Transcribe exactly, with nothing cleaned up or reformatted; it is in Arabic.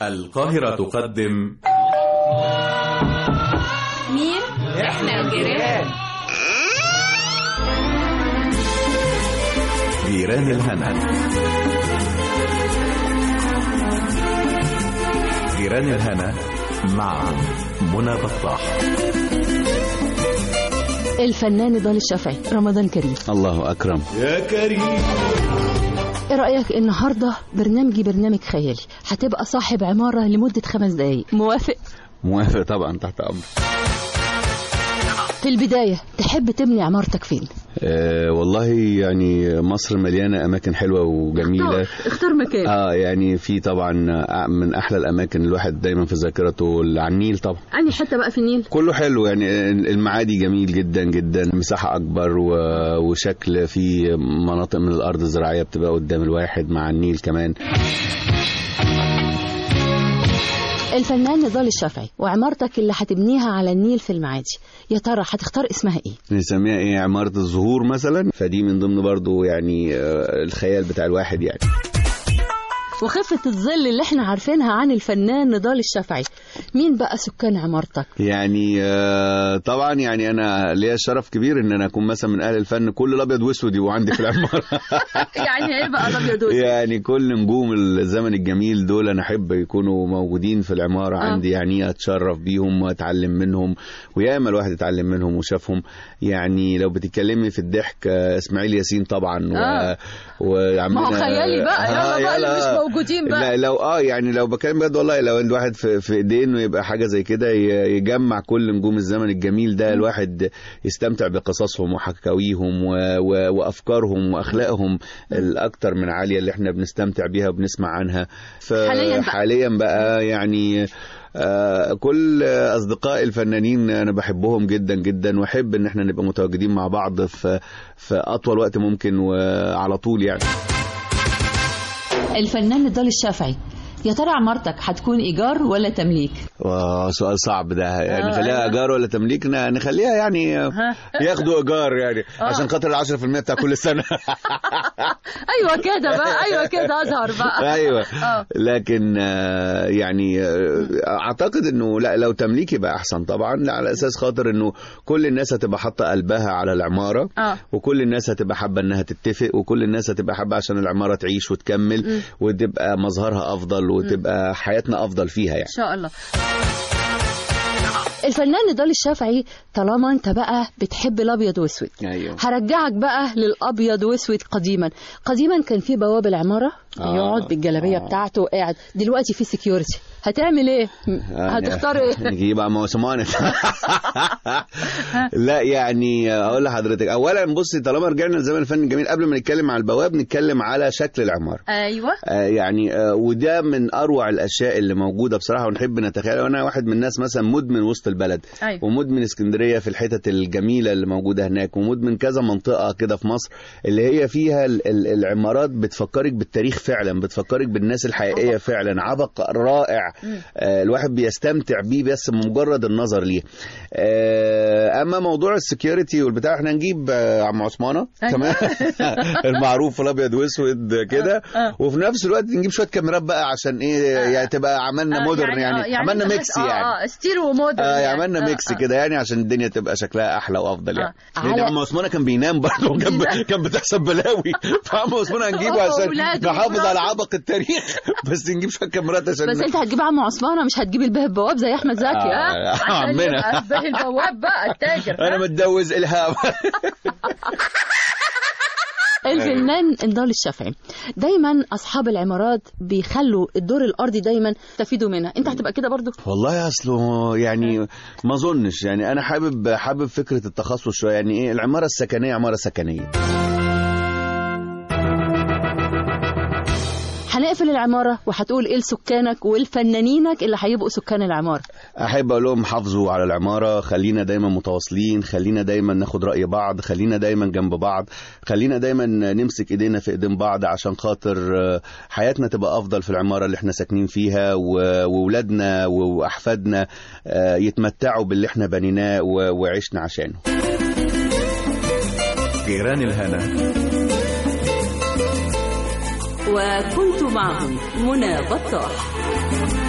القاهرة تقدم مين؟ احنا الجيران. جيران الهنا. جيران الهنا مع منى بطاح. الفنان نضال الشافعي. رمضان كريم. الله أكرم يا كريم. ايه رأيك النهاردة برنامجي برنامج خيالي، هتبقى صاحب عمارة لمدة خمس دقايق، موافق؟ موافق طبعا، تحت أمر. في البداية تحب تبني عمارتك فين؟ أه والله يعني مصر مليانة أماكن حلوة وجميلة. اختار, اختار مكان. اه يعني في طبعا من أحلى الأماكن الواحد دايما في ذاكرته على النيل طبعا. أنهي حتة بقى في النيل؟ كله حلو يعني، المعادي جميل جدا جدا، مساحة أكبر وشكل في مناطق من الأرض الزراعية بتبقى قدام الواحد مع النيل كمان. الفنان نضال الشافعي وعمارتك اللي هتبنيها على النيل في المعادي، يا ترى هتختار اسمها ايه؟ نسميها ايه؟ عمارة الزهور مثلا، فدي من ضمن برضو يعني الخيال بتاع الواحد يعني. وخفة الظل اللي احنا عارفينها عن الفنان نضال الشافعي، مين بقى سكان عمارتك؟ يعني طبعا يعني انا ليا شرف كبير ان انا اكون مثلا من اهل الفن، كل الابيض واسود يبقوا عندي في العماره. يعني ايه بقى الابيض واسود؟ يعني كل نجوم الزمن الجميل دول انا احب يكونوا موجودين في العماره آه. عندي، يعني اتشرف بيهم واتعلم منهم، وياما الواحد يتعلم منهم وشافهم. يعني لو بتتكلمي في الضحك اسماعيل ياسين طبعا آه. وعمنا ما هو خيالي بقى، يلا بقى اللي مش موجودين بقى. لا لو اه يعني لو بكلم بجد والله، لو الواحد في, في ايديه انه يبقى حاجه زي كده يجمع كل نجوم الزمن الجميل ده، الواحد يستمتع بقصصهم وحكاويهم و... و... وافكارهم واخلاقهم الاكثر من عاليه اللي احنا بنستمتع بيها وبنسمع عنها. حاليا بقى, حاليا بقى يعني آه كل أصدقاء الفنانين أنا بحبهم جدا جدا، وأحب إن احنا نبقى متواجدين مع بعض في في أطول وقت ممكن وعلى طول يعني. الفنان نضال الشافعي، يا ترى عمارتك هتكون إيجار ولا تمليك؟ سؤال صعب ده يعني. نخليها إيجار ولا تمليك؟ نخليها يعني ياخدوا إيجار يعني عشان خاطر العشرة في المية بتاع كل سنة. أيوة كده بقى، أيوة كده أظهر بقى. أيوة. لكن يعني أعتقد إنه لا، لو تمليك يبقى أحسن طبعا، على أساس خاطر إنه كل الناس هتبقى حاطة قلبها على العمارة، وكل الناس هتبقى حابة إنها تتفق، وكل الناس هتبقى حابة عشان العمارة تعيش وتكمل وتبقى مظهرها أفضل وتبقى حياتنا أفضل فيها يعني. إن شاء الله. الفنان نضال الشافعي، طالما انت بقى بتحب الابيض واسود، أيوه. هرجعك بقى للابيض واسود. قديما قديما كان في بواب العماره آه. يقعد بالجلابيه آه. بتاعته قاعد، دلوقتي في سكيورتي، هتعمل ايه؟ هتختار ايه؟ نجيب على موسمانة. لا يعني اقول لحضرتك، اولا بصي، طالما رجعنا لزمن الفن الجميل، قبل ما نتكلم على البواب نتكلم على شكل العماره. ايوه. آه يعني آه وده من اروع الاشياء اللي موجوده بصراحه، ونحب نتخيل. انا واحد من الناس مثلا مدمن وسط البلد. أيوة. ومدمن اسكندريه في الحتت الجميله اللي موجوده هناك، ومدمن كذا منطقه كده في مصر اللي هي فيها العمارات بتفكرك بالتاريخ فعلا، بتفكرك بالناس الحقيقيه فعلا. عبق رائع آه الواحد بيستمتع بيه بس مجرد النظر ليه. آه اما موضوع السكيورتي والبتاع، احنا نجيب آه عم عثمانه تمام. المعروف في الابيض واسود كده، وفي نفس الوقت نجيب شويه كاميرات بقى عشان ايه يعني، تبقى عملنا مودرن يعني, يعني عملنا ميكس يعني اه ستيريو مودرن آه يعني عملنا ميكس كده يعني عشان الدنيا تبقى شكلها احلى وافضل يعني. لان عم عثمانه كان بينام برضه، كان كان بتحصل بلاوي، فعم عثمانه هنجيبه عشان نحافظ على عبق التاريخ، بس نجيب شويه كاميرات عشان. بس انت هتجيب عم عثمانه، مش هتجيب البيه البواب زي احمد زكي. اه عمنا البيه البواب بقى التاجر. انا متجوز الهام. الفنان نضال الشافعي، دايما اصحاب العمارات بيخلوا الدور الارضي دايما تفيدوا منها، انت هتبقى كده برضو؟ والله اصله يعني ما اظنش يعني، انا حابب حابب فكره التخصص شويه يعني. ايه العماره السكنيه؟ عماره سكنيه. هنقفل العمارة وهتقول ايه لسكانك والفنانينك اللي هيبقوا سكان العمارة؟ احب اقول لهم حافظوا على العمارة، خلينا دايما متواصلين، خلينا دايما ناخد رأي بعض، خلينا دايما جنب بعض، خلينا دايما نمسك ايدينا في ايدين بعض عشان خاطر حياتنا تبقى افضل في العمارة اللي احنا ساكنين فيها، وولادنا واحفادنا يتمتعوا باللي احنا بنيناه وعشنا عشانه. جيران الهنا، وكنت معهم منى بطاح.